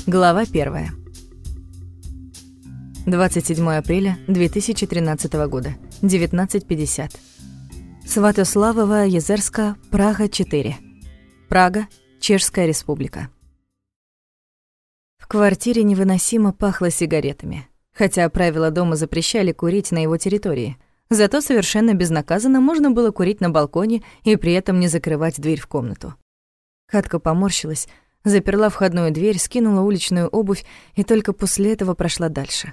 Глава 1. 27 апреля 2013 года, 19:50. Сватославова, Езерска, Прага, 4. Прага, Чешская Республика. В квартире невыносимо пахло сигаретами, хотя правила дома запрещали курить на его территории. Зато совершенно безнаказанно можно было курить на балконе и при этом не закрывать дверь в комнату. Катка поморщилась, заперла входную дверь, скинула уличную обувь и только после этого прошла дальше.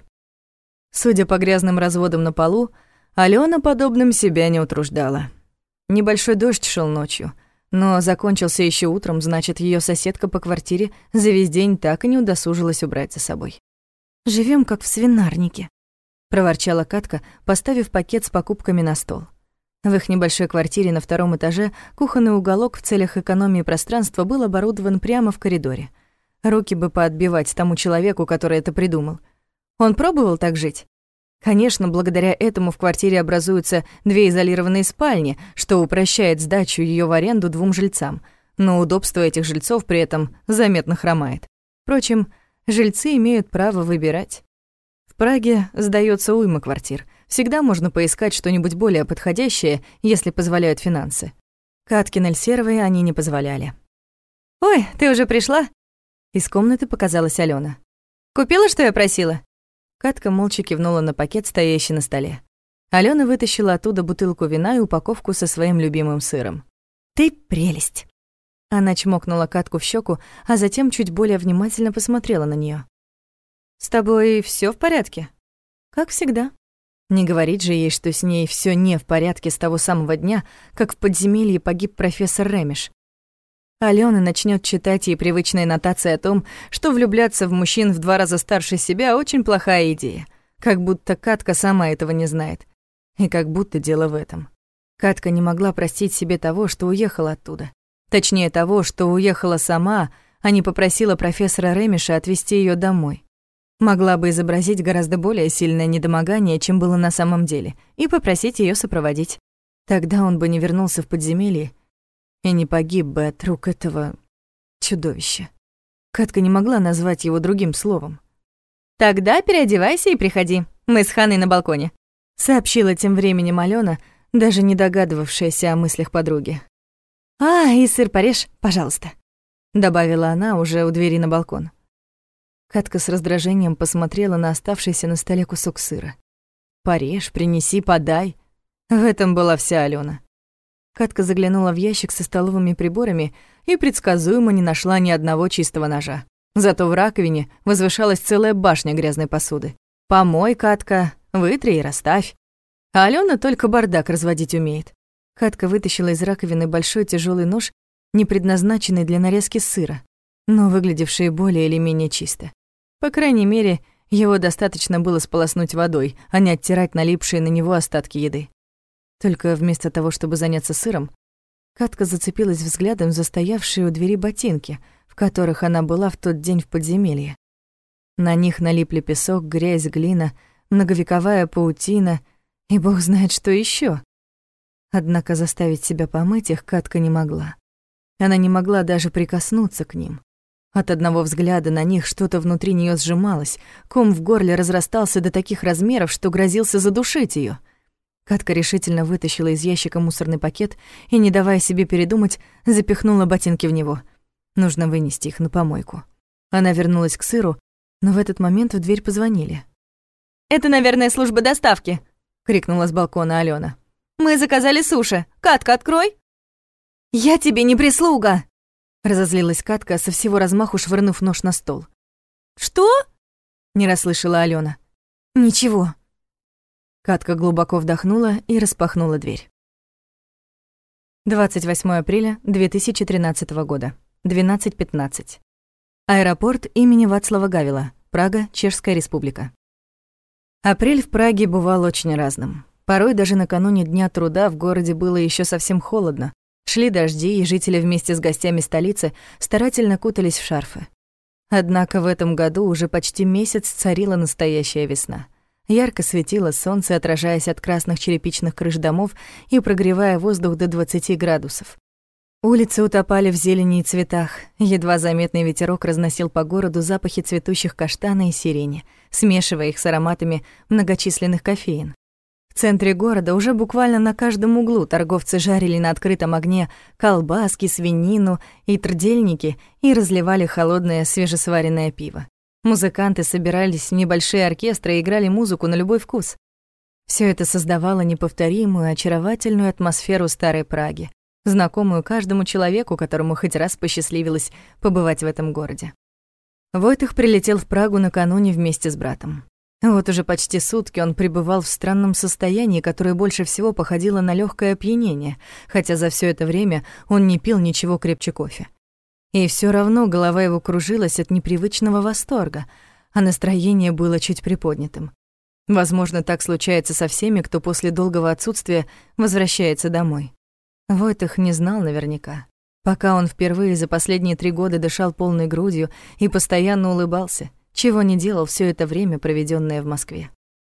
Судя по грязным разводам на полу, Алёна подобным себя не утруждала. Небольшой дождь шел ночью, но закончился еще утром, значит, ее соседка по квартире за весь день так и не удосужилась убрать за собой. «Живем как в свинарнике», — проворчала Катка, поставив пакет с покупками на стол. В их небольшой квартире на 2-м этаже кухонный уголок в целях экономии пространства был оборудован прямо в коридоре. Руки бы поотбивать тому человеку, который это придумал. Он пробовал так жить? Конечно, благодаря этому в квартире образуются 2 изолированные спальни, что упрощает сдачу ее в аренду 2 жильцам, но удобство этих жильцов при этом заметно хромает. Впрочем, жильцы имеют право выбирать. В Праге сдаётся уйма квартир. Всегда можно поискать что-нибудь более подходящее, если позволяют финансы. Катке Нельсеровой они не позволяли. «Ой, ты уже пришла?» Из комнаты показалась Алёна. «Купила, что я просила?» Катка молча кивнула на пакет, стоящий на столе. Алёна вытащила оттуда бутылку вина и упаковку со своим любимым сыром. «Ты прелесть!» Она чмокнула Катку в щеку, а затем чуть более внимательно посмотрела на неё. «С тобой всё в порядке?» «Как всегда». Не говорить же ей, что с ней всё не в порядке с того самого дня, как в подземелье погиб профессор Ремеш. Алёна начнёт читать ей привычные нотации о том, что влюбляться в мужчин в 2 раза старше себя очень плохая идея. Как будто Катка сама этого не знает. И как будто дело в этом. Катка не могла простить себе того, что уехала оттуда. Точнее того, что уехала сама, а не попросила профессора Ремеша отвезти её домой. Могла бы изобразить гораздо более сильное недомогание, чем было на самом деле, и попросить её сопроводить. Тогда он бы не вернулся в подземелье и не погиб бы от рук этого чудовища. Катка не могла назвать его другим словом. «Тогда переодевайся и приходи, мы с Ханой на балконе», — сообщила тем временем Алёна, даже не догадывавшаяся о мыслях подруги. «А, и сыр порежь, пожалуйста», — добавила она уже у двери на балкон. Катка с раздражением посмотрела на оставшийся на столе кусок сыра. «Порежь, принеси, подай». В этом была вся Алёна. Катка заглянула в ящик со столовыми приборами и предсказуемо не нашла ни одного чистого ножа. Зато в раковине возвышалась целая башня грязной посуды. «Помой, Катка, вытри и расставь». А Алёна только бардак разводить умеет. Катка вытащила из раковины большой тяжелый нож, не предназначенный для нарезки сыра, но выглядевший более или менее чисто. По крайней мере, его достаточно было сполоснуть водой, а не оттирать налипшие на него остатки еды. Только вместо того, чтобы заняться сыром, Катка зацепилась взглядом за стоявшие у двери ботинки, в которых она была в тот день в подземелье. На них налипли песок, грязь, глина, многовековая паутина и бог знает что ещё. Однако заставить себя помыть их Катка не могла. Она не могла даже прикоснуться к ним. От одного взгляда на них что-то внутри неё сжималось, ком в горле разрастался до таких размеров, что грозился задушить её. Катка решительно вытащила из ящика мусорный пакет и, не давая себе передумать, запихнула ботинки в него. Нужно вынести их на помойку. Она вернулась к сыру, но в этот момент в дверь позвонили. «Это, наверное, служба доставки», — крикнула с балкона Алёна. «Мы заказали суши. Катка, открой!» «Я тебе не прислуга!» Разозлилась Катка, со всего размаху швырнув нож на стол. «Что?» — не расслышала Алёна. «Ничего». Катка глубоко вдохнула и распахнула дверь. 28 апреля 2013 года, 12:15. Аэропорт имени Вацлава Гавела, Прага, Чешская Республика. Апрель в Праге бывал очень разным. Порой даже накануне Дня труда в городе было ещё совсем холодно. Шли дожди, и жители вместе с гостями столицы старательно кутались в шарфы. Однако в этом году уже почти месяц царила настоящая весна. Ярко светило солнце, отражаясь от красных черепичных крыш домов и прогревая воздух до 20 градусов. Улицы утопали в зелени и цветах. Едва заметный ветерок разносил по городу запахи цветущих каштана и сирени, смешивая их с ароматами многочисленных кофеин. В центре города уже буквально на каждом углу торговцы жарили на открытом огне колбаски, свинину и трдельники и разливали холодное свежесваренное пиво. Музыканты собирались в небольшие оркестры и играли музыку на любой вкус. Всё это создавало неповторимую, очаровательную атмосферу старой Праги, знакомую каждому человеку, которому хоть раз посчастливилось побывать в этом городе. Войтых прилетел в Прагу накануне вместе с братом. Вот уже почти сутки он пребывал в странном состоянии, которое больше всего походило на лёгкое опьянение, хотя за всё это время он не пил ничего крепче кофе. И всё равно голова его кружилась от непривычного восторга, а настроение было чуть приподнятым. Возможно, так случается со всеми, кто после долгого отсутствия возвращается домой. Войтых не знал наверняка. Пока он впервые за последние 3 года дышал полной грудью и постоянно улыбался, чего не делал всё это время, проведённое в Москве.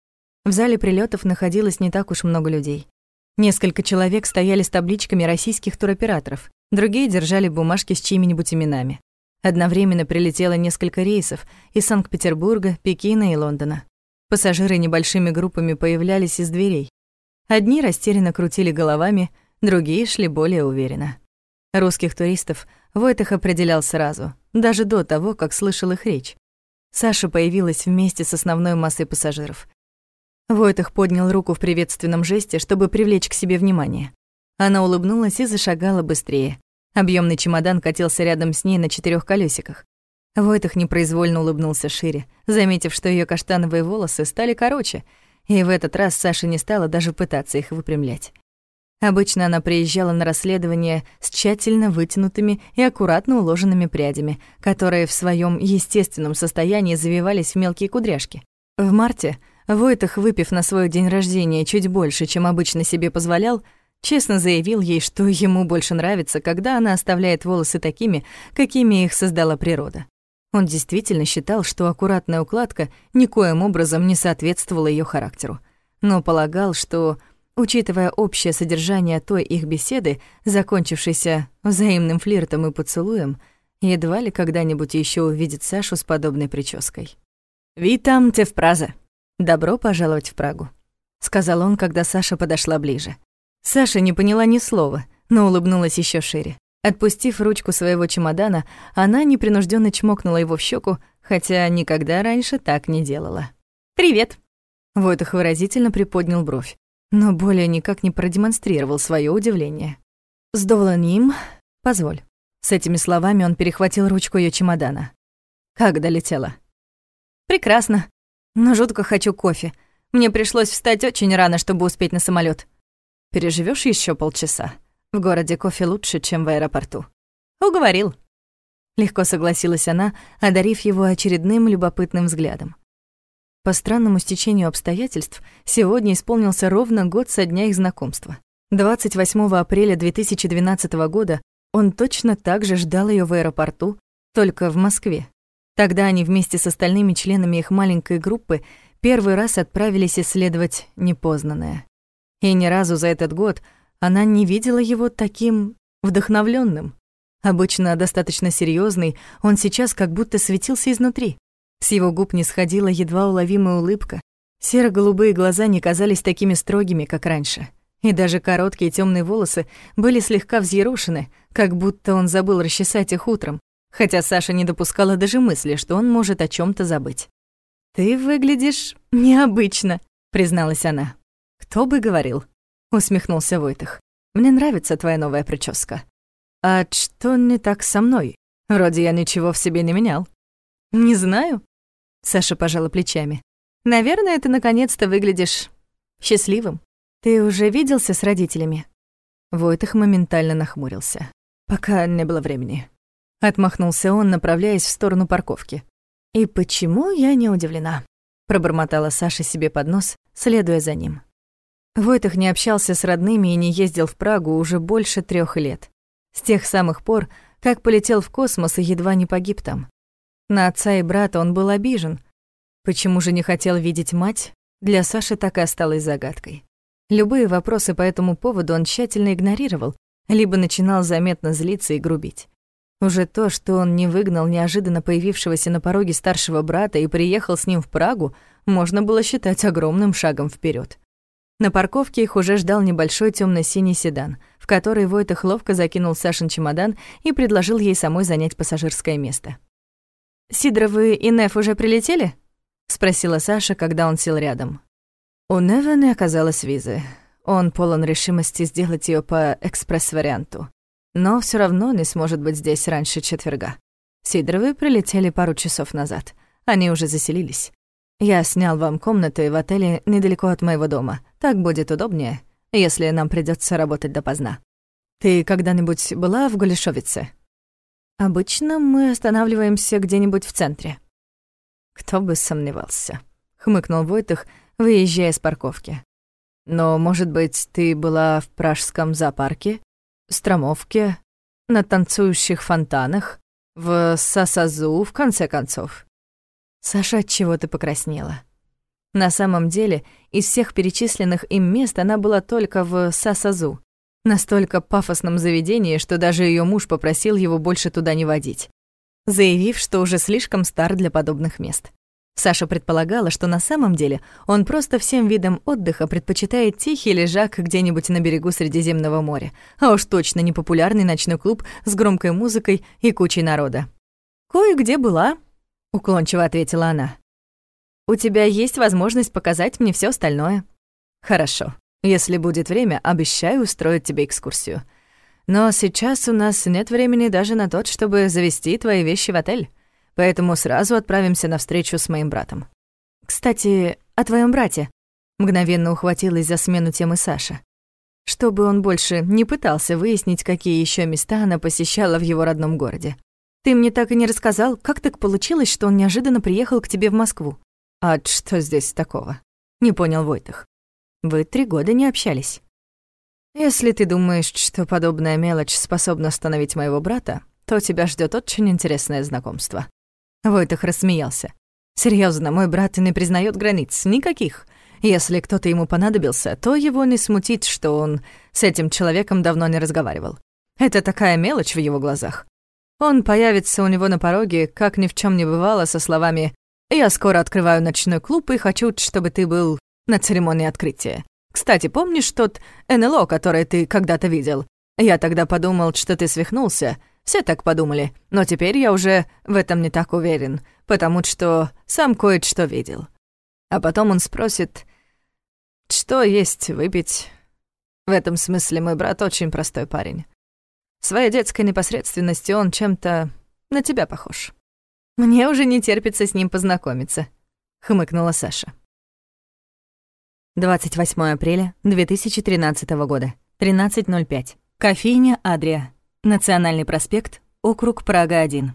В зале прилётов находилось не так уж много людей. Несколько человек стояли с табличками российских туроператоров, другие держали бумажки с чьими-нибудь именами. Одновременно прилетело несколько рейсов из Санкт-Петербурга, Пекина и Лондона. Пассажиры небольшими группами появлялись из дверей. Одни растерянно крутили головами, другие шли более уверенно. Русских туристов Войтых определял сразу, даже до того, как слышал их речь. Саша появилась вместе с основной массой пассажиров. Войтых поднял руку в приветственном жесте, чтобы привлечь к себе внимание. Она улыбнулась и зашагала быстрее. Объёмный чемодан катился рядом с ней на 4 колёсиках. Войтых непроизвольно улыбнулся шире, заметив, что её каштановые волосы стали короче, и в этот раз Саша не стала даже пытаться их выпрямлять. Обычно она приезжала на расследование с тщательно вытянутыми и аккуратно уложенными прядями, которые в своём естественном состоянии завивались в мелкие кудряшки. В марте Войтых, выпив на свой день рождения чуть больше, чем обычно себе позволял, честно заявил ей, что ему больше нравится, когда она оставляет волосы такими, какими их создала природа. Он действительно считал, что аккуратная укладка никоим образом не соответствовала её характеру, но полагал, что, учитывая общее содержание той их беседы, закончившейся взаимным флиртом и поцелуем, едва ли когда-нибудь ещё увидит Сашу с подобной прической. «Витам те в Празе! Добро пожаловать в Прагу», — сказал он, когда Саша подошла ближе. Саша не поняла ни слова, но улыбнулась ещё шире. Отпустив ручку своего чемодана, она непринуждённо чмокнула его в щеку, хотя никогда раньше так не делала. «Привет!» Войтых выразительно приподнял бровь, но более никак не продемонстрировал своё удивление. «С доволением, позволь». С этими словами он перехватил ручку её чемодана. «Как долетела?» «Прекрасно, но жутко хочу кофе. Мне пришлось встать очень рано, чтобы успеть на самолёт. Переживёшь ещё полчаса? В городе кофе лучше, чем в аэропорту». «Уговорил». Легко согласилась она, одарив его очередным любопытным взглядом. По странному стечению обстоятельств, сегодня исполнился ровно год со дня их знакомства. 28 апреля 2012 года он точно так же ждал её в аэропорту, только в Москве. Тогда они вместе с остальными членами их маленькой группы первый раз отправились исследовать непознанное. И ни разу за этот год она не видела его таким вдохновлённым. Обычно достаточно серьёзный, он сейчас как будто светился изнутри. С его губ не сходила едва уловимая улыбка. Серо-голубые глаза не казались такими строгими, как раньше. И даже короткие тёмные волосы были слегка взъерошены, как будто он забыл расчесать их утром, хотя Саша не допускала даже мысли, что он может о чём-то забыть. «Ты выглядишь необычно», — призналась она. «Кто бы говорил?» — усмехнулся Войтых. «Мне нравится твоя новая прическа». «А что не так со мной? Вроде я ничего в себе не менял». «Не знаю», — Саша пожала плечами. «Наверное, ты наконец-то выглядишь счастливым. Ты уже виделся с родителями?» Войтых моментально нахмурился. «Пока не было времени». Отмахнулся он, направляясь в сторону парковки. «И почему я не удивлена?» — пробормотала Саша себе под нос, следуя за ним. Войтых не общался с родными и не ездил в Прагу уже больше 3 лет. С тех самых пор, как полетел в космос и едва не погиб там. На отца и брата он был обижен. Почему же не хотел видеть мать, для Саши так и осталось загадкой. Любые вопросы по этому поводу он тщательно игнорировал, либо начинал заметно злиться и грубить. Уже то, что он не выгнал неожиданно появившегося на пороге старшего брата и приехал с ним в Прагу, можно было считать огромным шагом вперед. На парковке их уже ждал небольшой тёмно-синий седан, в который Войтых ловко закинул Сашин чемодан и предложил ей самой занять пассажирское место. «Сидоровы и Неф уже прилетели?» — спросила Саша, когда он сел рядом. У Нева не оказалось визы. Он полон решимости сделать её по экспресс-варианту. Но всё равно не сможет быть здесь раньше четверга. Сидоровы прилетели пару часов назад. Они уже заселились. Я снял вам комнаты в отеле недалеко от моего дома. Так будет удобнее, если нам придётся работать допоздна. Ты когда-нибудь была в Голешовице? Обычно мы останавливаемся где-нибудь в центре. Кто бы сомневался, хмыкнул Войтых, выезжая с парковки. Но, может быть, ты была в пражском зоопарке? Стромовке, на танцующих фонтанах, в Сасазу, в конце концов. Саша от чего-то покраснела. На самом деле, из всех перечисленных им мест она была только в Сасазу, настолько пафосном заведении, что даже её муж попросил его больше туда не водить, заявив, что уже слишком стар для подобных мест. Саша предполагала, что на самом деле он просто всем видам отдыха предпочитает тихий лежак где-нибудь на берегу Средиземного моря, а уж точно не популярный ночной клуб с громкой музыкой и кучей народа. «Кое-где была», — уклончиво ответила она. «У тебя есть возможность показать мне всё остальное». «Хорошо. Если будет время, обещаю устроить тебе экскурсию. Но сейчас у нас нет времени даже на то, чтобы завезти твои вещи в отель. Поэтому сразу отправимся на встречу с моим братом». «Кстати, о твоем брате», — мгновенно ухватилась за смену темы Саша. Чтобы он больше не пытался выяснить, какие ещё места она посещала в его родном городе. «Ты мне так и не рассказал, как так получилось, что он неожиданно приехал к тебе в Москву?» «А что здесь такого?» — не понял Войтых. «Вы 3 года не общались». «Если ты думаешь, что подобная мелочь способна остановить моего брата, то тебя ждёт очень интересное знакомство». Войтых рассмеялся. «Серьёзно, мой брат не признает границ, никаких. Если кто-то ему понадобился, то его не смутит, что он с этим человеком давно не разговаривал. Это такая мелочь в его глазах. Он появится у него на пороге, как ни в чём не бывало, со словами «Я скоро открываю ночной клуб и хочу, чтобы ты был на церемонии открытия. Кстати, помнишь тот НЛО, который ты когда-то видел? Я тогда подумал, что ты свихнулся. Все так подумали, но теперь я уже в этом не так уверен, потому что сам кое-что видел». А потом он спросит, что есть выпить. В этом смысле мой брат очень простой парень. В своей детской непосредственности он чем-то на тебя похож. «Мне уже не терпится с ним познакомиться», — хмыкнула Саша. 28 апреля 2013 года, 13:05. Кофейня «Адрия». Национальный проспект, округ Прага-1.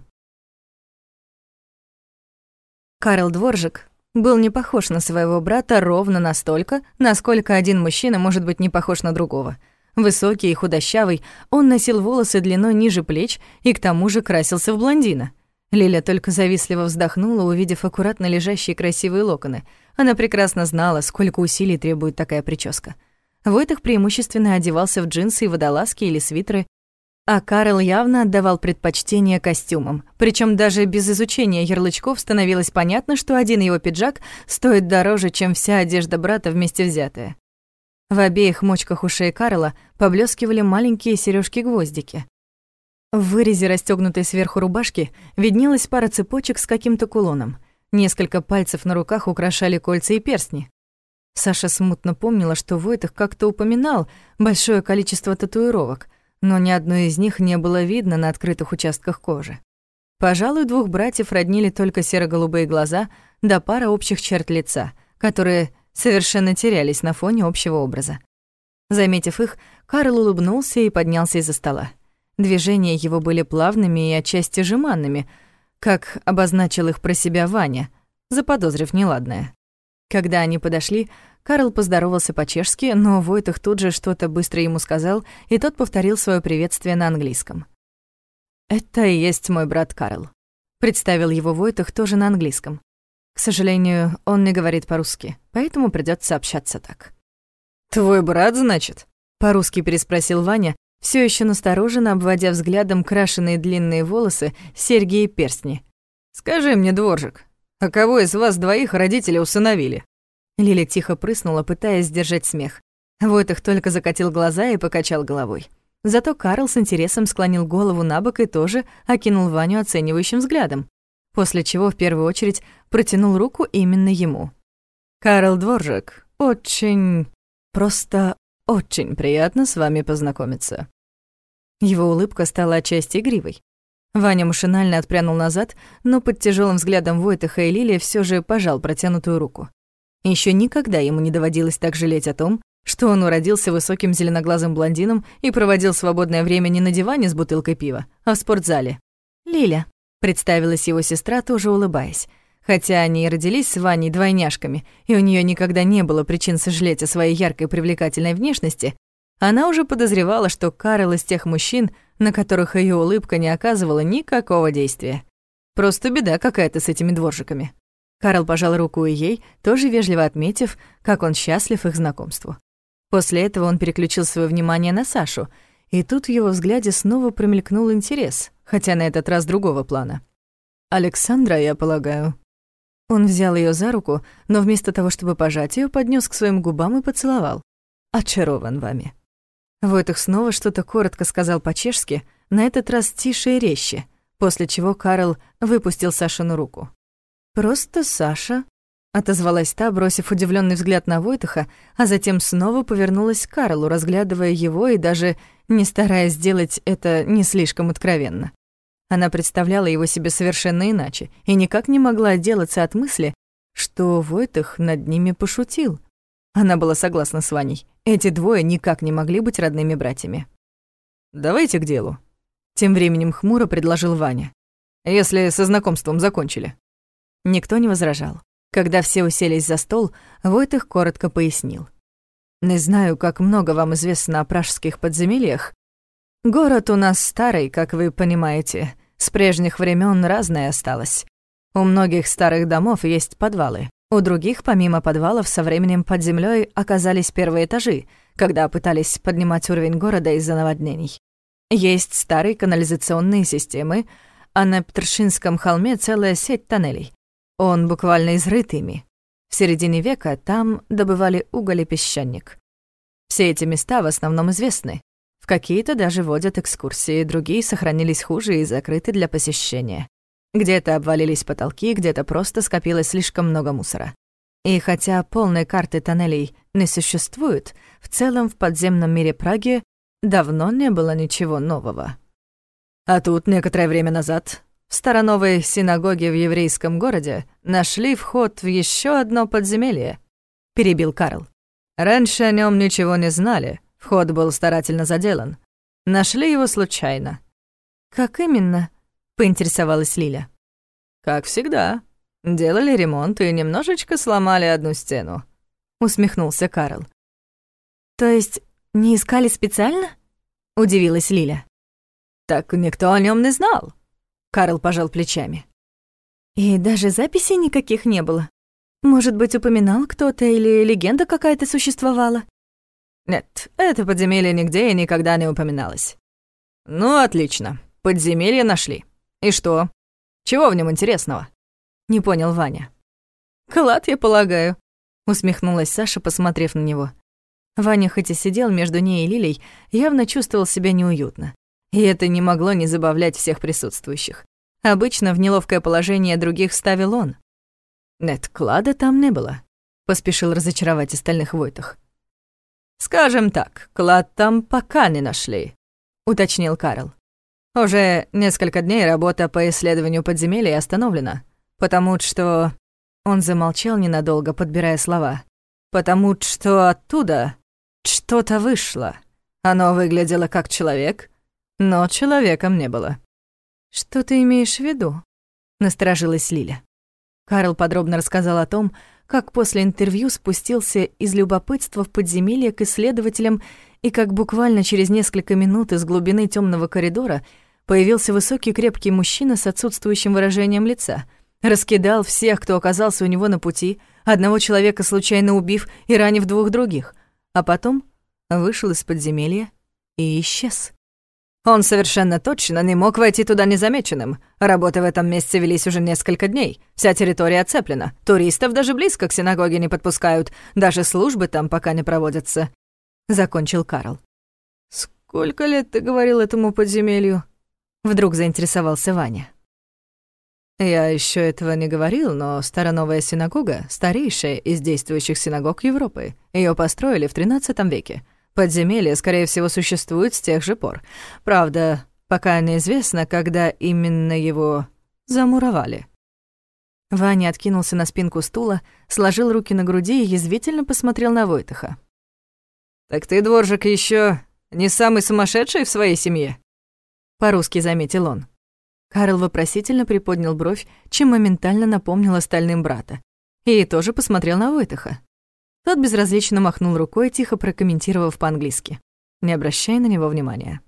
Карл Дворжик был не похож на своего брата ровно настолько, насколько один мужчина может быть не похож на другого. Высокий и худощавый, он носил волосы длиной ниже плеч и к тому же красился в блондина. Лиля только завистливо вздохнула, увидев аккуратно лежащие красивые локоны. Она прекрасно знала, сколько усилий требует такая прическа. Войтых преимущественно одевался в джинсы и водолазки или свитеры, а Карл явно отдавал предпочтение костюмам. Причем даже без изучения ярлычков становилось понятно, что один его пиджак стоит дороже, чем вся одежда брата вместе взятая. В обеих мочках ушей Карла поблескивали маленькие сережки-гвоздики. В вырезе расстёгнутой сверху рубашки виднелась пара цепочек с каким-то кулоном. Несколько пальцев на руках украшали кольца и перстни. Саша смутно помнила, что Войтых как-то упоминал большое количество татуировок, но ни одной из них не было видно на открытых участках кожи. Пожалуй, двух братьев роднили только серо-голубые глаза да пара общих черт лица, которые совершенно терялись на фоне общего образа. Заметив их, Карл улыбнулся и поднялся из-за стола. Движения его были плавными и отчасти жеманными, как обозначил их про себя Ваня, заподозрив неладное. Когда они подошли, Карл поздоровался по-чешски, но Войтых тут же что-то быстро ему сказал, и тот повторил своё приветствие на английском. «Это и есть мой брат Карл», — представил его Войтых тоже на английском. К сожалению, он не говорит по-русски, поэтому придётся общаться так. «Твой брат, значит?» — по-русски переспросил Ваня, все еще настороженно обводя взглядом крашеные длинные волосы, серьги и перстни. «Скажи мне, дворжик, а кого из вас двоих родители усыновили?» Лиля тихо прыснула, пытаясь сдержать смех. Войтых только закатил глаза и покачал головой. Зато Карл с интересом склонил голову набок и тоже окинул Ваню оценивающим взглядом, после чего в первую очередь протянул руку именно ему. «Карл Дворжик, просто очень приятно с вами познакомиться». Его улыбка стала отчасти игривой. Ваня машинально отпрянул назад, но под тяжелым взглядом Войтыха и Лили все же пожал протянутую руку. Еще никогда ему не доводилось так жалеть о том, что он уродился высоким зеленоглазым блондином и проводил свободное время не на диване с бутылкой пива, а в спортзале. «Лиля», — представилась его сестра, тоже улыбаясь. Хотя они и родились с Ваней двойняшками, и у нее никогда не было причин сожалеть о своей яркой привлекательной внешности, она уже подозревала, что Карл из тех мужчин, на которых ее улыбка не оказывала никакого действия. Просто беда какая-то с этими дворжиками. Карл пожал руку и ей, тоже вежливо отметив, как он счастлив их знакомству. После этого он переключил свое внимание на Сашу, и тут в его взгляде снова промелькнул интерес, хотя на этот раз другого плана. «Александра, я полагаю». Он взял ее за руку, но вместо того, чтобы пожать ее, поднес к своим губам и поцеловал. «Очарован вами». Войтых снова что-то коротко сказал по-чешски, на этот раз тише и резче, после чего Карл выпустил Сашину руку. «Просто Саша», — отозвалась та, бросив удивленный взгляд на Войтыха, а затем снова повернулась к Карлу, разглядывая его и даже не стараясь сделать это не слишком откровенно. Она представляла его себе совершенно иначе и никак не могла отделаться от мысли, что Войтых над ними пошутил. Она была согласна с Ваней. Эти двое никак не могли быть родными братьями. «Давайте к делу», — тем временем хмуро предложил Ваня. «Если со знакомством закончили». Никто не возражал. Когда все уселись за стол, Войтых коротко пояснил. «Не знаю, как много вам известно о пражских подземельях. Город у нас старый, как вы понимаете. С прежних времен разное осталось. У многих старых домов есть подвалы. У других, помимо подвалов, со временем под землей оказались первые этажи, когда пытались поднимать уровень города из-за наводнений. Есть старые канализационные системы, а на Петршинском холме целая сеть тоннелей. Он буквально изрыт ими. В середине века там добывали уголь и песчаник. Все эти места в основном известны. В какие-то даже водят экскурсии, другие сохранились хуже и закрыты для посещения. Где-то обвалились потолки, где-то просто скопилось слишком много мусора. И хотя полной карты тоннелей не существует, в целом в подземном мире Праги давно не было ничего нового. А тут некоторое время назад в староновой синагоге в еврейском городе нашли вход в еще одно подземелье, перебил Карл. Раньше о нем ничего не знали, вход был старательно заделан. Нашли его случайно. «Как именно?» — поинтересовалась Лиля. «Как всегда. Делали ремонт и немножечко сломали одну стену», — усмехнулся Карл. «То есть не искали специально?» — удивилась Лиля. «Так никто о нем не знал», — Карл пожал плечами. «И даже записей никаких не было? Может быть, упоминал кто-то или легенда какая-то существовала?» «Нет, это подземелье нигде и никогда не упоминалось». «Ну, отлично. Подземелье нашли. И что? Чего в нем интересного?» Не понял Ваня. «Клад, я полагаю», — усмехнулась Саша, посмотрев на него. Ваня, хоть и сидел между ней и Лилей, явно чувствовал себя неуютно. И это не могло не забавлять всех присутствующих. Обычно в неловкое положение других ставил он. «Нет, клада там не было», — поспешил разочаровать остальных Войтых. «Скажем так, клад там пока не нашли», — уточнил Карл. «Уже несколько дней работа по исследованию подземелья остановлена, потому что...» Он замолчал ненадолго, подбирая слова. «Потому что оттуда что-то вышло. Оно выглядело как человек, но человеком не было». «Что ты имеешь в виду?» — насторожилась Лиля. Карл подробно рассказал о том, как после интервью спустился из любопытства в подземелье к исследователям и как буквально через несколько минут из глубины темного коридора появился высокий крепкий мужчина с отсутствующим выражением лица, раскидал всех, кто оказался у него на пути, одного человека случайно убив и ранив двух других, а потом вышел из подземелья и исчез. Он совершенно точно не мог войти туда незамеченным. Работы в этом месте велись уже несколько дней. Вся территория оцеплена. Туристов даже близко к синагоге не подпускают. Даже службы там пока не проводятся. Закончил Карл. «Сколько лет ты говорил этому подземелью?» Вдруг заинтересовался Ваня. «Я еще этого не говорил, но Староновая синагога — старейшая из действующих синагог Европы. Ее построили в XIII веке. Подземелье, скорее всего, существует с тех же пор. Правда, пока неизвестно, когда именно его замуровали». Ваня откинулся на спинку стула, сложил руки на груди и язвительно посмотрел на Войтаха. «Так ты, дворжик, еще не самый сумасшедший в своей семье?» По-русски заметил он. Карл вопросительно приподнял бровь, чем моментально напомнил остальным брата, и тоже посмотрел на Войтаха. Тот безразлично махнул рукой, тихо прокомментировав по-английски, не обращая на него внимания.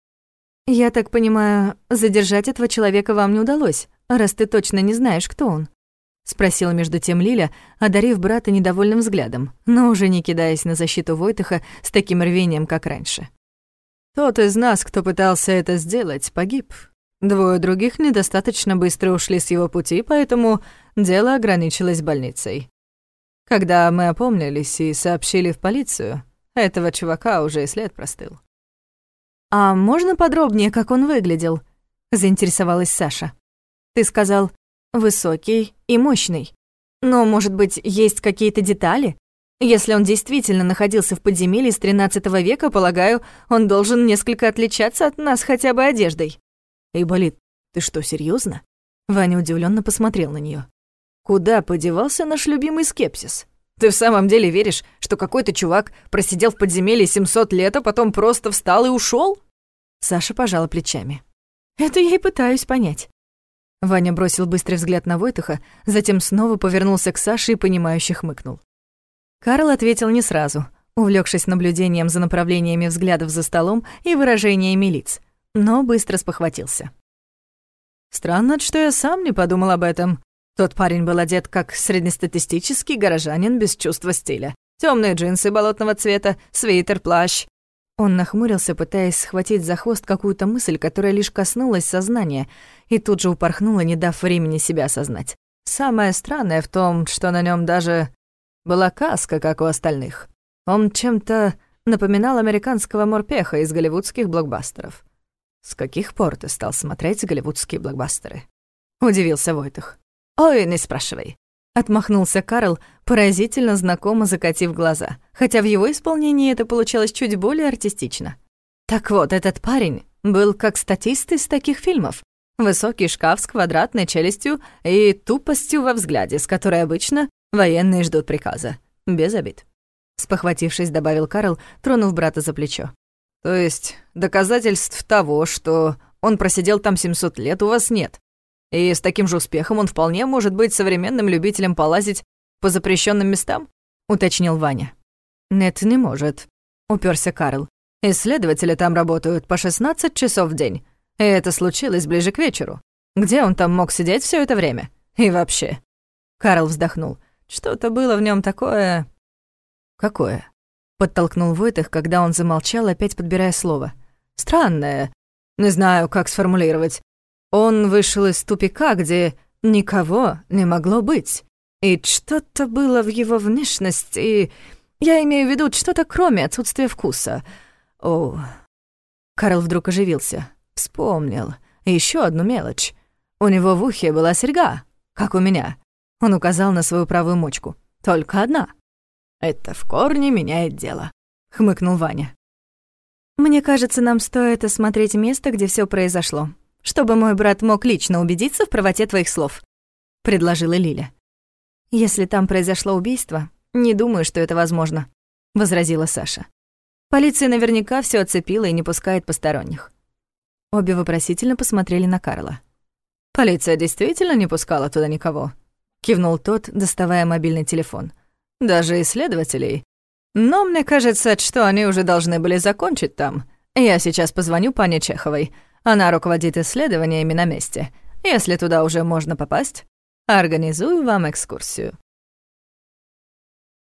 «Я так понимаю, задержать этого человека вам не удалось, раз ты точно не знаешь, кто он?» — спросила между тем Лиля, одарив брата недовольным взглядом, но уже не кидаясь на защиту Войтаха с таким рвением, как раньше. «Тот из нас, кто пытался это сделать, погиб. 2 других недостаточно быстро ушли с его пути, поэтому дело ограничилось больницей. Когда мы опомнились и сообщили в полицию, этого чувака уже и след простыл». «А можно подробнее, как он выглядел?» — заинтересовалась Саша. «Ты сказал, высокий и мощный. Но, может быть, есть какие-то детали? Если он действительно находился в подземелье с XIII века, полагаю, он должен несколько отличаться от нас хотя бы одеждой». «Эйболит, ты что, серьёзно?» Ваня удивлённо посмотрел на неё. «Куда подевался наш любимый скепсис? Ты в самом деле веришь, что какой-то чувак просидел в подземелье 700 лет, а потом просто встал и ушёл?» Саша пожала плечами. «Это я и пытаюсь понять». Ваня бросил быстрый взгляд на Войтаха, затем снова повернулся к Саше и понимающе хмыкнул. Карл ответил не сразу, увлёкшись наблюдением за направлениями взглядов за столом и выражениями лиц, но быстро спохватился. «Странно, что я сам не подумал об этом. Тот парень был одет как среднестатистический горожанин без чувства стиля. Тёмные джинсы болотного цвета, свитер, плащ». Он нахмурился, пытаясь схватить за хвост какую-то мысль, которая лишь коснулась сознания, и тут же упорхнула, не дав времени себя осознать. Самое странное в том, что на нём даже была каска, как у остальных. Он чем-то напоминал американского морпеха из голливудских блокбастеров. «С каких пор ты стал смотреть голливудские блокбастеры?» — удивился Войтах. «Ой, не спрашивай», — отмахнулся Карл, поразительно знакомо закатив глаза, хотя в его исполнении это получалось чуть более артистично. «Так вот, этот парень был как статист из таких фильмов. Высокий шкаф с квадратной челюстью и тупостью во взгляде, с которой обычно военные ждут приказа. Без обид». Спохватившись, добавил Карл, тронув брата за плечо. «То есть доказательств того, что он просидел там 700 лет, у вас нет? И с таким же успехом он вполне может быть современным любителем полазить по запрещенным местам?» — уточнил Ваня. «Нет, не может», — упёрся Карл. «Исследователи там работают по 16 часов в день, и это случилось ближе к вечеру. Где он там мог сидеть всё это время? И вообще...» Карл вздохнул. «Что-то было в нём такое...» «Какое?» — подтолкнул Войтах, когда он замолчал, опять подбирая слово. «Странное. Не знаю, как сформулировать. Он вышел из тупика, где никого не могло быть. И что-то было в его внешности. Я имею в виду что-то кроме отсутствия вкуса. О...» Карл вдруг оживился. Вспомнил. Ещё одну мелочь. У него в ухе была серьга, как у меня. Он указал на свою правую мочку. Только одна. «Это в корне меняет дело», — хмыкнул Ваня. «Мне кажется, нам стоит осмотреть место, где всё произошло, чтобы мой брат мог лично убедиться в правоте твоих слов», — предложила Лиля. «Если там произошло убийство, не думаю, что это возможно», — возразила Саша. «Полиция наверняка всё оцепила и не пускает посторонних». Обе вопросительно посмотрели на Карла. «Полиция действительно не пускала туда никого?» — кивнул тот, доставая мобильный телефон. «Даже исследователей. Но мне кажется, что они уже должны были закончить там. Я сейчас позвоню пане Чеховой. Она руководит исследованиями на месте. Если туда уже можно попасть, организую вам экскурсию».